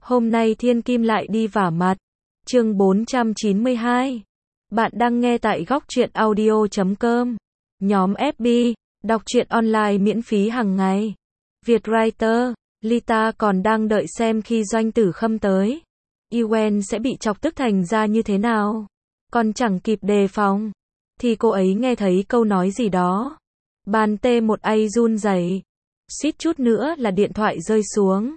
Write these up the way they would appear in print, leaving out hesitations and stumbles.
Hôm nay Thiên Kim lại đi vả mặt. Chương 492. Bạn đang nghe tại góc truyện audio.com. Nhóm FB, đọc truyện online miễn phí hàng ngày. Vietwriter, Lita còn đang đợi xem khi Doanh Tử Khâm tới, Yuen sẽ bị chọc tức thành ra như thế nào. Còn chẳng kịp đề phòng, thì cô ấy nghe thấy câu nói gì đó. Bàn T1A run rẩy, suýt chút nữa là điện thoại rơi xuống.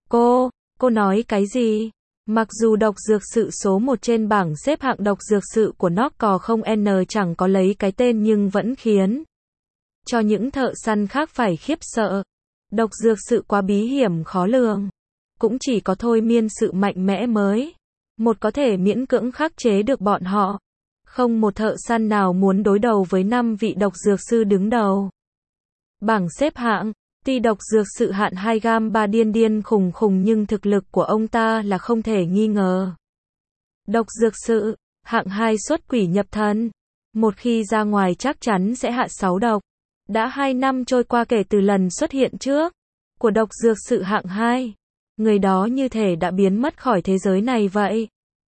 Cô nói cái gì? Mặc dù độc dược sự số 1 trên bảng xếp hạng độc dược sự của Knockco không N chẳng có lấy cái tên nhưng vẫn khiến cho những thợ săn khác phải khiếp sợ. Độc dược sự quá bí hiểm khó lường. Cũng chỉ có thôi miên sự mạnh mẽ mới một có thể miễn cưỡng khắc chế được bọn họ. Không một thợ săn nào muốn đối đầu với 5 vị độc dược sư đứng đầu. Bảng xếp hạng, tuy độc dược sự hạn 2 gam 3 điên khùng nhưng thực lực của ông ta là không thể nghi ngờ. Độc dược sự, hạng 2 xuất quỷ nhập thần. Một khi ra ngoài chắc chắn sẽ hạ 6 độc. Đã 2 năm trôi qua kể từ lần xuất hiện trước của độc dược sự hạng 2. Người đó như thể đã biến mất khỏi thế giới này vậy.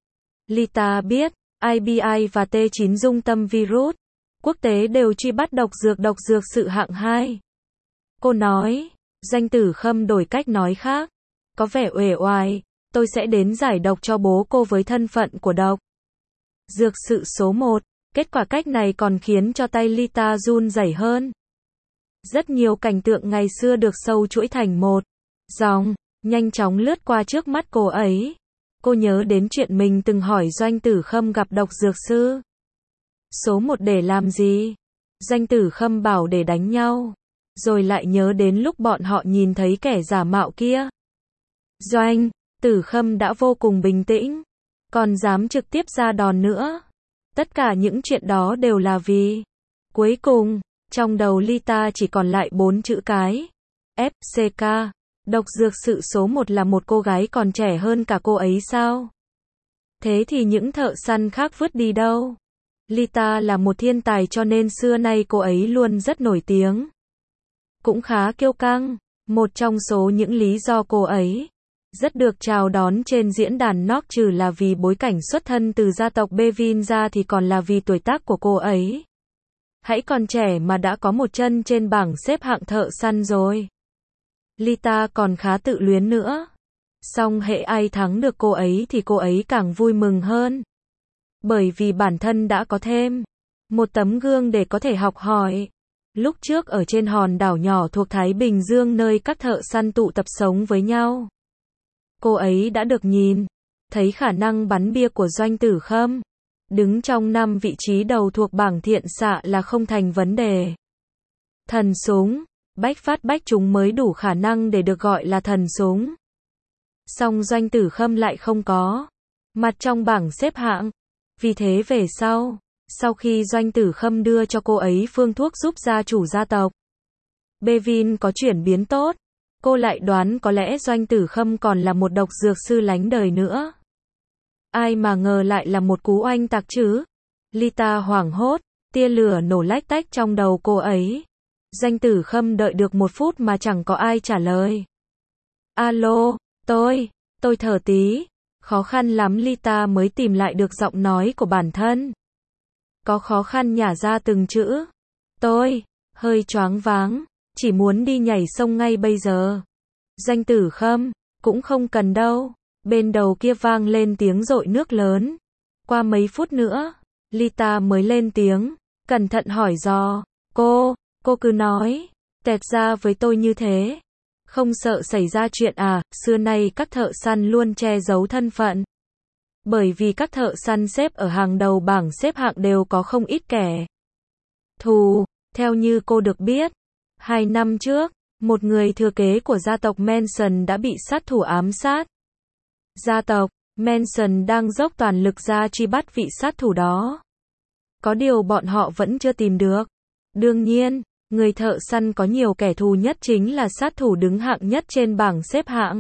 Lita biết, IBI và T9 dung tâm virus quốc tế đều truy bắt độc dược sự hạng 2. Cô nói, Doanh Tử Khâm đổi cách nói khác, có vẻ uể oải, tôi sẽ đến giải độc cho bố cô với thân phận của độc dược sự số 1. Kết quả cách này còn khiến cho tay Lita run rẩy hơn. Rất nhiều cảnh tượng ngày xưa được sâu chuỗi thành một dòng, nhanh chóng lướt qua trước mắt cô ấy. Cô nhớ đến chuyện mình từng hỏi Doanh Tử Khâm gặp độc dược sư số 1 để làm gì. Doanh Tử Khâm bảo để đánh nhau. Rồi lại nhớ đến lúc bọn họ nhìn thấy kẻ giả mạo kia. Doanh Tử Khâm đã vô cùng bình tĩnh, còn dám trực tiếp ra đòn nữa. Tất cả những chuyện đó đều là vì cuối cùng, trong đầu Lita chỉ còn lại 4 chữ cái. FCK. Độc dược sự số 1 là một cô gái còn trẻ hơn cả cô ấy sao? Thế thì những thợ săn khác vứt đi đâu? Lita là một thiên tài cho nên xưa nay cô ấy luôn rất nổi tiếng. Cũng khá kiêu căng. Một trong số những lý do cô ấy rất được chào đón trên diễn đàn Knock trừ là vì bối cảnh xuất thân từ gia tộc Bevin ra thì còn là vì tuổi tác của cô ấy. Hãy còn trẻ mà đã có một chân trên bảng xếp hạng thợ săn rồi. Lita còn khá tự luyến nữa. Song hễ ai thắng được cô ấy thì cô ấy càng vui mừng hơn. Bởi vì bản thân đã có thêm một tấm gương để có thể học hỏi. Lúc trước ở trên hòn đảo nhỏ thuộc Thái Bình Dương nơi các thợ săn tụ tập sống với nhau, cô ấy đã được nhìn thấy khả năng bắn bia của Doanh Tử Khâm. Đứng trong 5 vị trí đầu thuộc bảng thiện xạ là không thành vấn đề. Thần súng, bách phát bách trúng mới đủ khả năng để được gọi là thần súng. Song Doanh Tử Khâm lại không có mặt trong bảng xếp hạng. Vì thế về sau khi Doanh Tử Khâm đưa cho cô ấy phương thuốc giúp gia chủ gia tộc Bevin có chuyển biến tốt, cô lại đoán có lẽ Doanh Tử Khâm còn là một độc dược sư lánh đời nữa. Ai mà ngờ lại là một cú oanh tạc chứ. Lita hoảng hốt, tia lửa nổ lách tách trong đầu cô ấy. Doanh Tử Khâm đợi được 1 phút mà chẳng có ai trả lời. Alo, tôi thở tí. Khó khăn lắm Lita mới tìm lại được giọng nói của bản thân. Có khó khăn nhả ra từng chữ. Tôi hơi choáng váng, chỉ muốn đi nhảy sông ngay bây giờ. Doanh Tử Khâm, cũng không cần đâu. Bên đầu kia vang lên tiếng dội nước lớn. Qua mấy phút nữa, Lita mới lên tiếng, cẩn thận hỏi dò. Cô cứ nói tẹt ra với tôi như thế. Không sợ xảy ra chuyện à? Xưa nay các thợ săn luôn che giấu thân phận. Bởi vì các thợ săn xếp ở hàng đầu bảng xếp hạng đều có không ít kẻ thù. Theo như cô được biết, 2 năm trước, một người thừa kế của gia tộc Manson đã bị sát thủ ám sát. Gia tộc Manson đang dốc toàn lực ra truy bắt vị sát thủ đó. Có điều bọn họ vẫn chưa tìm được. Đương nhiên, người thợ săn có nhiều kẻ thù nhất chính là sát thủ đứng hạng nhất trên bảng xếp hạng.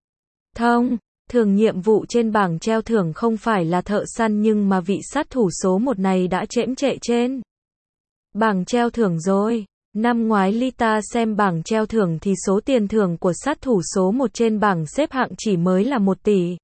Thường nhiệm vụ trên bảng treo thưởng không phải là thợ săn nhưng mà vị sát thủ số 1 này đã chễm chệ trên bảng treo thưởng rồi. Năm ngoái Lita xem bảng treo thưởng thì số tiền thưởng của sát thủ số 1 trên bảng xếp hạng chỉ mới là 1 tỷ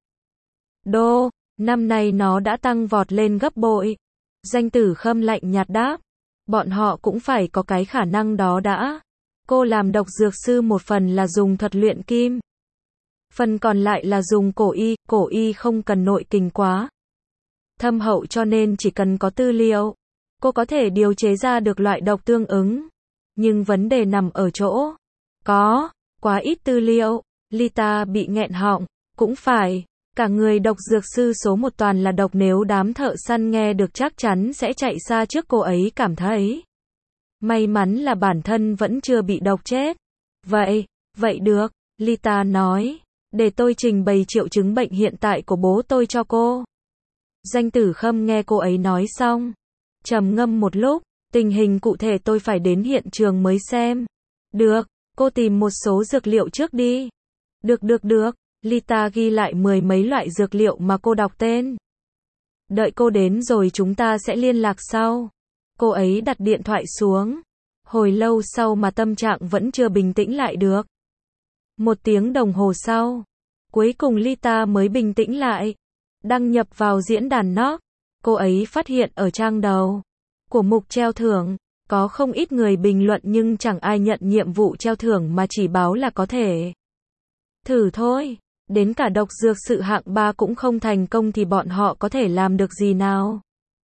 đô, năm nay nó đã tăng vọt lên gấp bội. Danh Tử Khâm lạnh nhạt đáp, bọn họ cũng phải có cái khả năng đó đã. Cô làm độc dược sư một phần là dùng thuật luyện kim, phần còn lại là dùng cổ y không cần nội kình quá thâm hậu cho nên chỉ cần có tư liệu, cô có thể điều chế ra được loại độc tương ứng. Nhưng vấn đề nằm ở chỗ, có quá ít tư liệu. Lita bị nghẹn họng, cũng phải, cả người độc dược sư số 1 toàn là độc, nếu đám thợ săn nghe được chắc chắn sẽ chạy xa trước. Cô ấy cảm thấy may mắn là bản thân vẫn chưa bị độc chết. Vậy được, Lita nói, để tôi trình bày triệu chứng bệnh hiện tại của bố tôi cho cô. Danh Tử Khâm nghe cô ấy nói xong, trầm ngâm một lúc, tình hình cụ thể tôi phải đến hiện trường mới xem. Được, cô tìm một số dược liệu trước đi. Được. Lita ghi lại 10 mấy loại dược liệu mà cô đọc tên. Đợi cô đến rồi chúng ta sẽ liên lạc sau. Cô ấy đặt điện thoại xuống. Hồi lâu sau mà tâm trạng vẫn chưa bình tĩnh lại được. 1 tiếng đồng hồ sau, cuối cùng Lita mới bình tĩnh lại. Đăng nhập vào diễn đàn Knock, cô ấy phát hiện ở trang đầu của mục treo thưởng, có không ít người bình luận nhưng chẳng ai nhận nhiệm vụ treo thưởng mà chỉ báo là có thể thử thôi. Đến cả độc dược sự hạng 3 cũng không thành công thì bọn họ có thể làm được gì nào?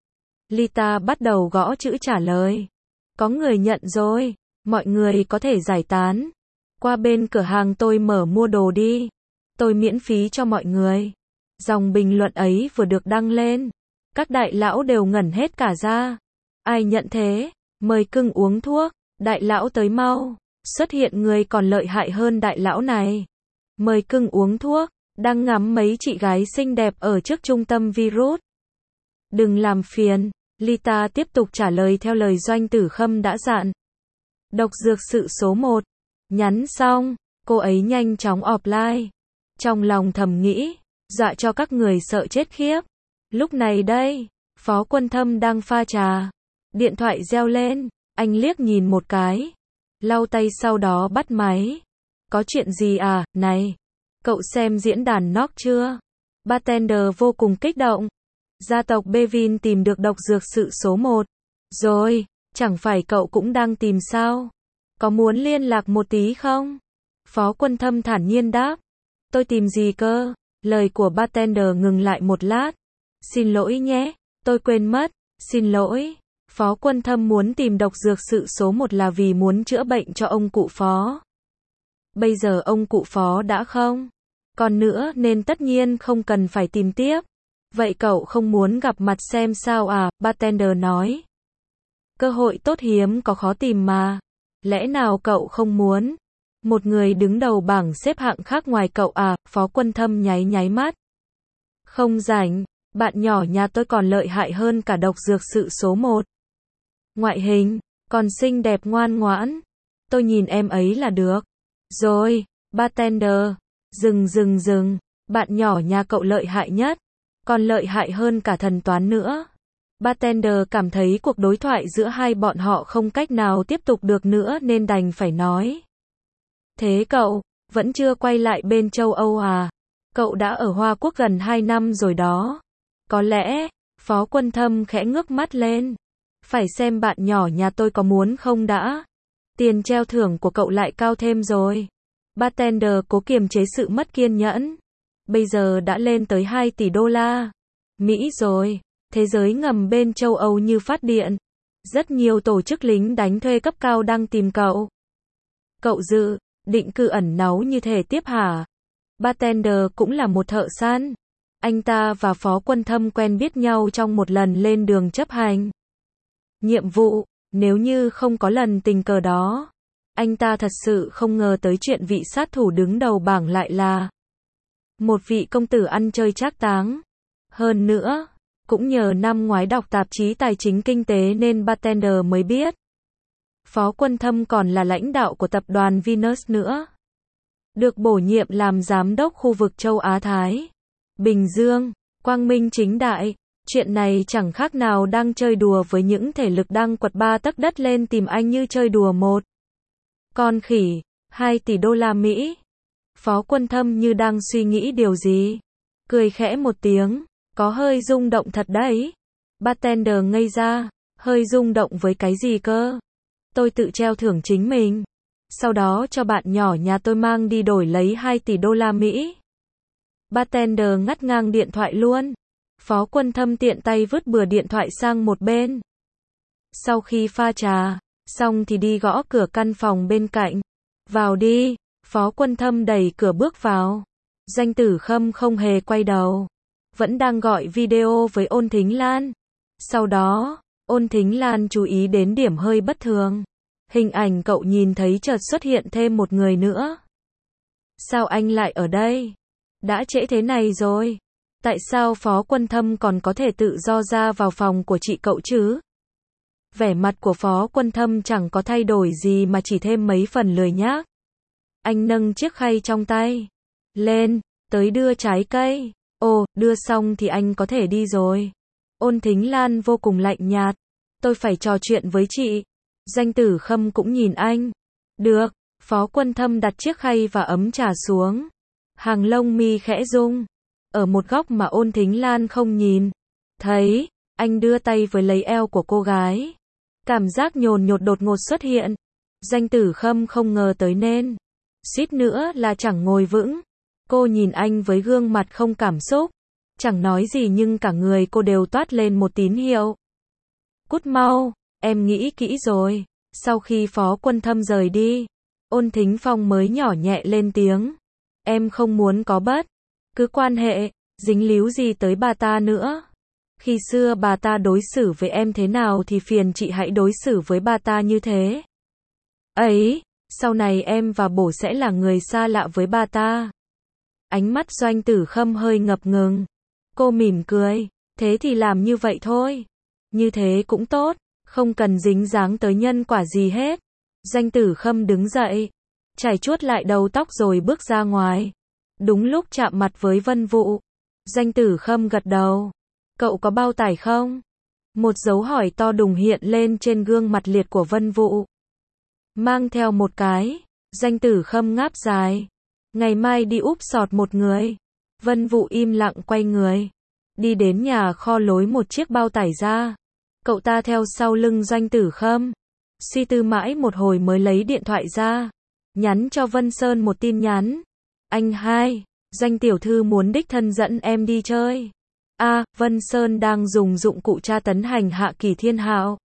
Lita bắt đầu gõ chữ trả lời. Có người nhận rồi, mọi người có thể giải tán. Qua bên cửa hàng tôi mở mua đồ đi. Tôi miễn phí cho mọi người. Dòng bình luận ấy vừa được đăng lên, các đại lão đều ngẩn hết cả ra. Ai nhận thế? Mời cưng uống thuốc. Đại lão tới mau. Xuất hiện người còn lợi hại hơn đại lão này. Mời cưng uống thuốc. Đang ngắm mấy chị gái xinh đẹp ở trước trung tâm virus. Đừng làm phiền. Lita tiếp tục trả lời theo lời Doanh Tử Khâm đã dặn. Độc dược sự số 1. Nhắn xong, cô ấy nhanh chóng offline. Trong lòng thầm nghĩ, dọa cho các người sợ chết khiếp. Lúc này đây, Phó Quân Thâm đang pha trà. Điện thoại reo lên, anh liếc nhìn một cái. Lau tay sau đó bắt máy. Có chuyện gì à, này? Cậu xem diễn đàn Knock chưa? Bartender vô cùng kích động. Gia tộc Bevin tìm được độc dược sự số 1. Rồi, chẳng phải cậu cũng đang tìm sao? Có muốn liên lạc một tí không? Phó Quân Thâm thản nhiên đáp. Tôi tìm gì cơ? Lời của bartender ngừng lại một lát. Xin lỗi nhé, tôi quên mất. Xin lỗi. Phó Quân Thâm muốn tìm độc dược sự số 1 là vì muốn chữa bệnh cho ông cụ Phó. Bây giờ ông cụ Phó đã không còn nữa nên tất nhiên không cần phải tìm tiếp. Vậy cậu không muốn gặp mặt xem sao à? Bartender nói. Cơ hội tốt hiếm có khó tìm mà. Lẽ nào cậu không muốn? Một người đứng đầu bảng xếp hạng khác ngoài cậu à? Phó Quân Thâm nháy mắt. Không rảnh, bạn nhỏ nhà tôi còn lợi hại hơn cả độc dược sự số 1. Ngoại hình, còn xinh đẹp ngoan ngoãn. Tôi nhìn em ấy là được. Rồi, bartender, dừng. Bạn nhỏ nhà cậu lợi hại nhất. Còn lợi hại hơn cả thần toán nữa. Bartender cảm thấy cuộc đối thoại giữa hai bọn họ không cách nào tiếp tục được nữa nên đành phải nói. Thế cậu, vẫn chưa quay lại bên châu Âu à? Cậu đã ở Hoa Quốc gần 2 năm rồi đó. Có lẽ, Phó Quân Thâm khẽ ngước mắt lên. Phải xem bạn nhỏ nhà tôi có muốn không đã. Tiền treo thưởng của cậu lại cao thêm rồi. Bartender cố kiềm chế sự mất kiên nhẫn. Bây giờ đã lên tới 2 tỷ đô la Mỹ rồi. Thế giới ngầm bên châu Âu như phát điện. Rất nhiều tổ chức lính đánh thuê cấp cao đang tìm cậu. Cậu dự định cư ẩn náu như thế tiếp hả? Bartender cũng là một thợ săn. Anh ta và Phó Quân Thâm quen biết nhau trong một lần lên đường chấp hành nhiệm vụ. Nếu như không có lần tình cờ đó, anh ta thật sự không ngờ tới chuyện vị sát thủ đứng đầu bảng lại là một vị công tử ăn chơi trác táng. Hơn nữa, cũng nhờ năm ngoái đọc tạp chí tài chính kinh tế nên bartender mới biết. Phó Quân Thâm còn là lãnh đạo của tập đoàn Venus nữa. Được bổ nhiệm làm giám đốc khu vực châu Á Thái Bình Dương, quang minh chính đại. Chuyện này chẳng khác nào đang chơi đùa với những thể lực đang quật 3 tấc đất lên tìm anh như chơi đùa một con khỉ. 2 tỷ đô la Mỹ. Phó Quân Thâm như đang suy nghĩ điều gì. Cười khẽ một tiếng, có hơi rung động thật đấy. Bartender ngây ra, hơi rung động với cái gì cơ? Tôi tự treo thưởng chính mình. Sau đó cho bạn nhỏ nhà tôi mang đi đổi lấy 2 tỷ đô la Mỹ. Bartender ngắt ngang điện thoại luôn. Phó Quân Thâm tiện tay vứt bừa điện thoại sang một bên. Sau khi pha trà xong thì đi gõ cửa căn phòng bên cạnh. Vào đi. Phó Quân Thâm đẩy cửa bước vào. Doanh Tử Khâm không hề quay đầu. Vẫn đang gọi video với Ôn Thính Lan. Sau đó, Ôn Thính Lan chú ý đến điểm hơi bất thường. Hình ảnh cậu nhìn thấy chợt xuất hiện thêm một người nữa. Sao anh lại ở đây? Đã trễ thế này rồi. Tại sao Phó Quân Thâm còn có thể tự do ra vào phòng của chị cậu chứ? Vẻ mặt của Phó Quân Thâm chẳng có thay đổi gì mà chỉ thêm mấy phần lười nhác. Anh nâng chiếc khay trong tay lên, tới đưa trái cây. Ồ, đưa xong thì anh có thể đi rồi. Ôn Thính Lan vô cùng lạnh nhạt. Tôi phải trò chuyện với chị. Doanh Tử Khâm cũng nhìn anh. Được. Phó Quân Thâm đặt chiếc khay và ấm trà xuống. Hàng lông mi khẽ rung. Ở một góc mà Ôn Thính Lan không nhìn thấy, anh đưa tay với lấy eo của cô gái. Cảm giác nhồn nhột đột ngột xuất hiện. Doanh Tử Khâm không ngờ tới nên suýt nữa là chẳng ngồi vững. Cô nhìn anh với gương mặt không cảm xúc. Chẳng nói gì nhưng cả người cô đều toát lên một tín hiệu. Cút mau, em nghĩ kỹ rồi. Sau khi Phó Quân Thâm rời đi, Ôn Thính Phong mới nhỏ nhẹ lên tiếng. Em không muốn có bất cứ quan hệ, dính líu gì tới bà ta nữa. Khi xưa bà ta đối xử với em thế nào thì phiền chị hãy đối xử với bà ta như thế. Ấy, sau này em và bổ sẽ là người xa lạ với bà ta. Ánh mắt Doanh Tử Khâm hơi ngập ngừng. Cô mỉm cười. Thế thì làm như vậy thôi. Như thế cũng tốt. Không cần dính dáng tới nhân quả gì hết. Doanh Tử Khâm đứng dậy. Chải chuốt lại đầu tóc rồi bước ra ngoài. Đúng lúc chạm mặt với Vân Vũ. Doanh Tử Khâm gật đầu. Cậu có bao tải không? Một dấu hỏi to đùng hiện lên trên gương mặt liệt của Vân Vũ. Mang theo một cái. Doanh Tử Khâm ngáp dài. Ngày mai đi úp sọt một người. Vân Vũ im lặng quay người. Đi đến nhà kho lối một chiếc bao tải ra. Cậu ta theo sau lưng Doanh Tử Khâm. Suy tư mãi một hồi mới lấy điện thoại ra. Nhắn cho Vân Sơn một tin nhắn. Anh hai, Doanh tiểu thư muốn đích thân dẫn em đi chơi. Vân Sơn đang dùng dụng cụ tra tấn hành hạ Kỳ Thiên Hạo.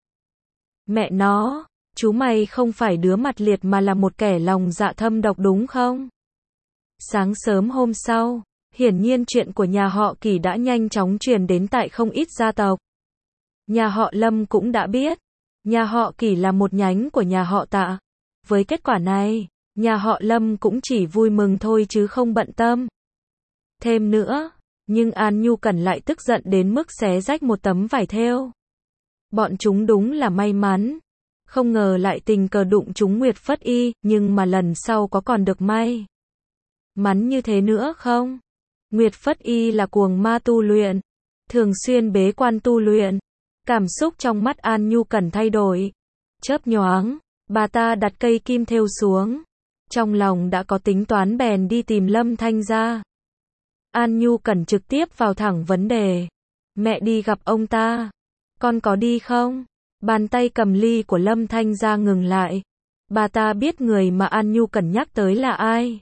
Mẹ nó, chú mày không phải đứa mặt liệt mà là một kẻ lòng dạ thâm độc đúng không? Sáng sớm hôm sau, hiển nhiên chuyện của nhà họ Kỳ đã nhanh chóng truyền đến tại không ít gia tộc. Nhà họ Lâm cũng đã biết. Nhà họ Kỳ là một nhánh của nhà họ Tạ. Với kết quả này, nhà họ Lâm cũng chỉ vui mừng thôi chứ không bận tâm. Thêm nữa, nhưng An Nhu Cẩn lại tức giận đến mức xé rách một tấm vải thêu. Bọn chúng đúng là may mắn. Không ngờ lại tình cờ đụng chúng Nguyệt Phất Y, nhưng mà lần sau có còn được may mắn như thế nữa không? Nguyệt Phất Y là cuồng ma tu luyện, thường xuyên bế quan tu luyện. Cảm xúc trong mắt An Nhu Cẩn thay đổi. Chớp nhoáng, bà ta đặt cây kim thêu xuống. Trong lòng đã có tính toán bèn đi tìm Lâm Thanh Gia. An Nhu Cẩn trực tiếp vào thẳng vấn đề. Mẹ đi gặp ông ta. Con có đi không? Bàn tay cầm ly của Lâm Thanh Gia ngừng lại. Bà ta biết người mà An Nhu Cẩn nhắc tới là ai.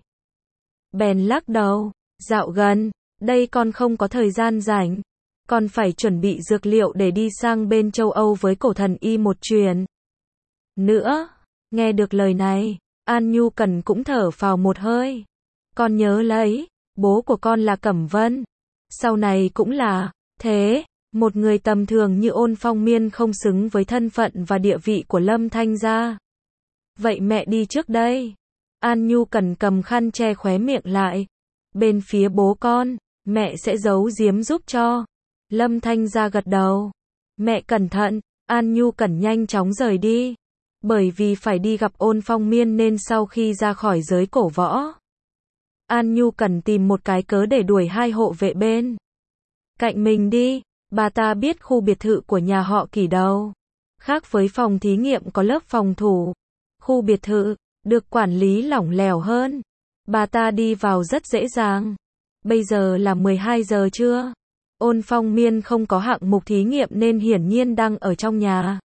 Bèn lắc đầu. Dạo gần đây con không có thời gian rảnh. Con phải chuẩn bị dược liệu để đi sang bên châu Âu với cổ thần y một chuyến nữa. Nghe được lời này, An Nhu Cẩn cũng thở phào một hơi. Con nhớ lấy, bố của con là Cẩm Vân. Sau này cũng là thế. Một người tầm thường như Ôn Phong Miên không xứng với thân phận và địa vị của Lâm Thanh Gia. Vậy mẹ đi trước đây. An Nhu Cẩn cầm khăn che khóe miệng lại. Bên phía bố con, mẹ sẽ giấu giếm giúp cho. Lâm Thanh Gia gật đầu. Mẹ cẩn thận. An Nhu Cẩn nhanh chóng rời đi. Bởi vì phải đi gặp Ôn Phong Miên nên sau khi ra khỏi giới cổ võ, An Nhu Cẩn tìm một cái cớ để đuổi hai hộ vệ bên cạnh mình đi. Bà ta biết khu biệt thự của nhà họ Kỷ đâu. Khác với phòng thí nghiệm có lớp phòng thủ, khu biệt thự được quản lý lỏng lẻo hơn. Bà ta đi vào rất dễ dàng. Bây giờ là 12 giờ trưa. Ôn Phong Miên không có hạng mục thí nghiệm nên hiển nhiên đang ở trong nhà.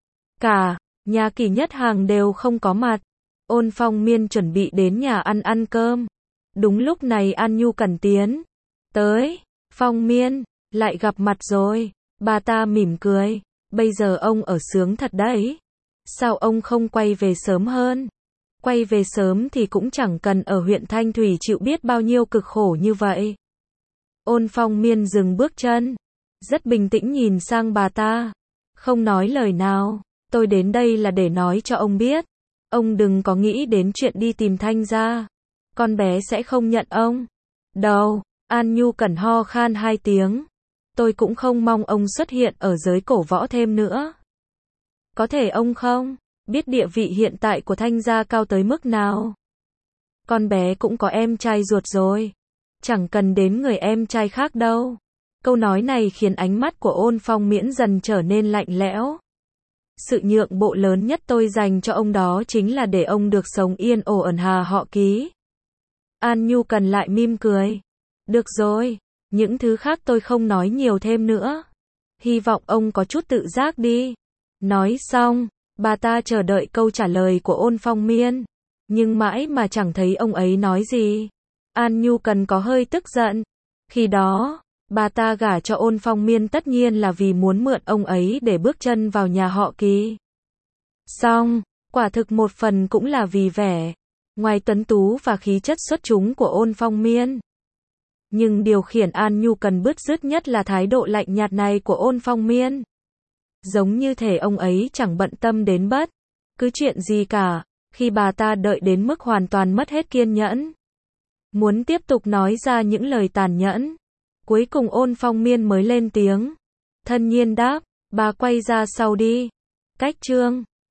Cả nhà Kỷ Nhất Hàng đều không có mặt. Ôn Phong Miên chuẩn bị đến nhà ăn cơm. Đúng lúc này An Nhu Cẩn tiến tới. Phong Miên, lại gặp mặt rồi. Bà ta mỉm cười. Bây giờ ông ở sướng thật đấy. Sao ông không quay về sớm hơn? Quay về sớm thì cũng chẳng cần ở huyện Thanh Thủy chịu biết bao nhiêu cực khổ như vậy. Ôn Phong Miên dừng bước chân. Rất bình tĩnh nhìn sang bà ta. Không nói lời nào. Tôi đến đây là để nói cho ông biết. Ông đừng có nghĩ đến chuyện đi tìm Thanh gia. Con bé sẽ không nhận ông đâu. An Nhu Cẩn ho khan 2 tiếng. Tôi cũng không mong ông xuất hiện ở giới cổ võ thêm nữa. Có thể ông không biết địa vị hiện tại của Thanh gia cao tới mức nào. Con bé cũng có em trai ruột rồi. Chẳng cần đến người em trai khác đâu. Câu nói này khiến ánh mắt của Ôn Phong Miễn dần trở nên lạnh lẽo. Sự nhượng bộ lớn nhất tôi dành cho ông đó chính là để ông được sống yên ổn Hà họ Ký. An Nhu Cần lại mỉm cười. Được rồi, những thứ khác tôi không nói nhiều thêm nữa. Hy vọng ông có chút tự giác đi. Nói xong, bà ta chờ đợi câu trả lời của Ôn Phong Miên. Nhưng mãi mà chẳng thấy ông ấy nói gì. An Nhu Cần có hơi tức giận. Khi đó, bà ta gả cho Ôn Phong Miên tất nhiên là vì muốn mượn ông ấy để bước chân vào nhà họ Ký. Xong, quả thực một phần cũng là vì vẻ ngoài tuấn tú và khí chất xuất chúng của Ôn Phong Miên. Nhưng điều khiến An Nhu Cần bứt rứt nhất là thái độ lạnh nhạt này của Ôn Phong Miên. Giống như thể ông ấy chẳng bận tâm đến bất cứ chuyện gì cả, khi bà ta đợi đến mức hoàn toàn mất hết kiên nhẫn. Muốn tiếp tục nói ra những lời tàn nhẫn. Cuối cùng Ôn Phong Miên mới lên tiếng. Thân nhiên đáp, bà quay ra sau đi. Cách chương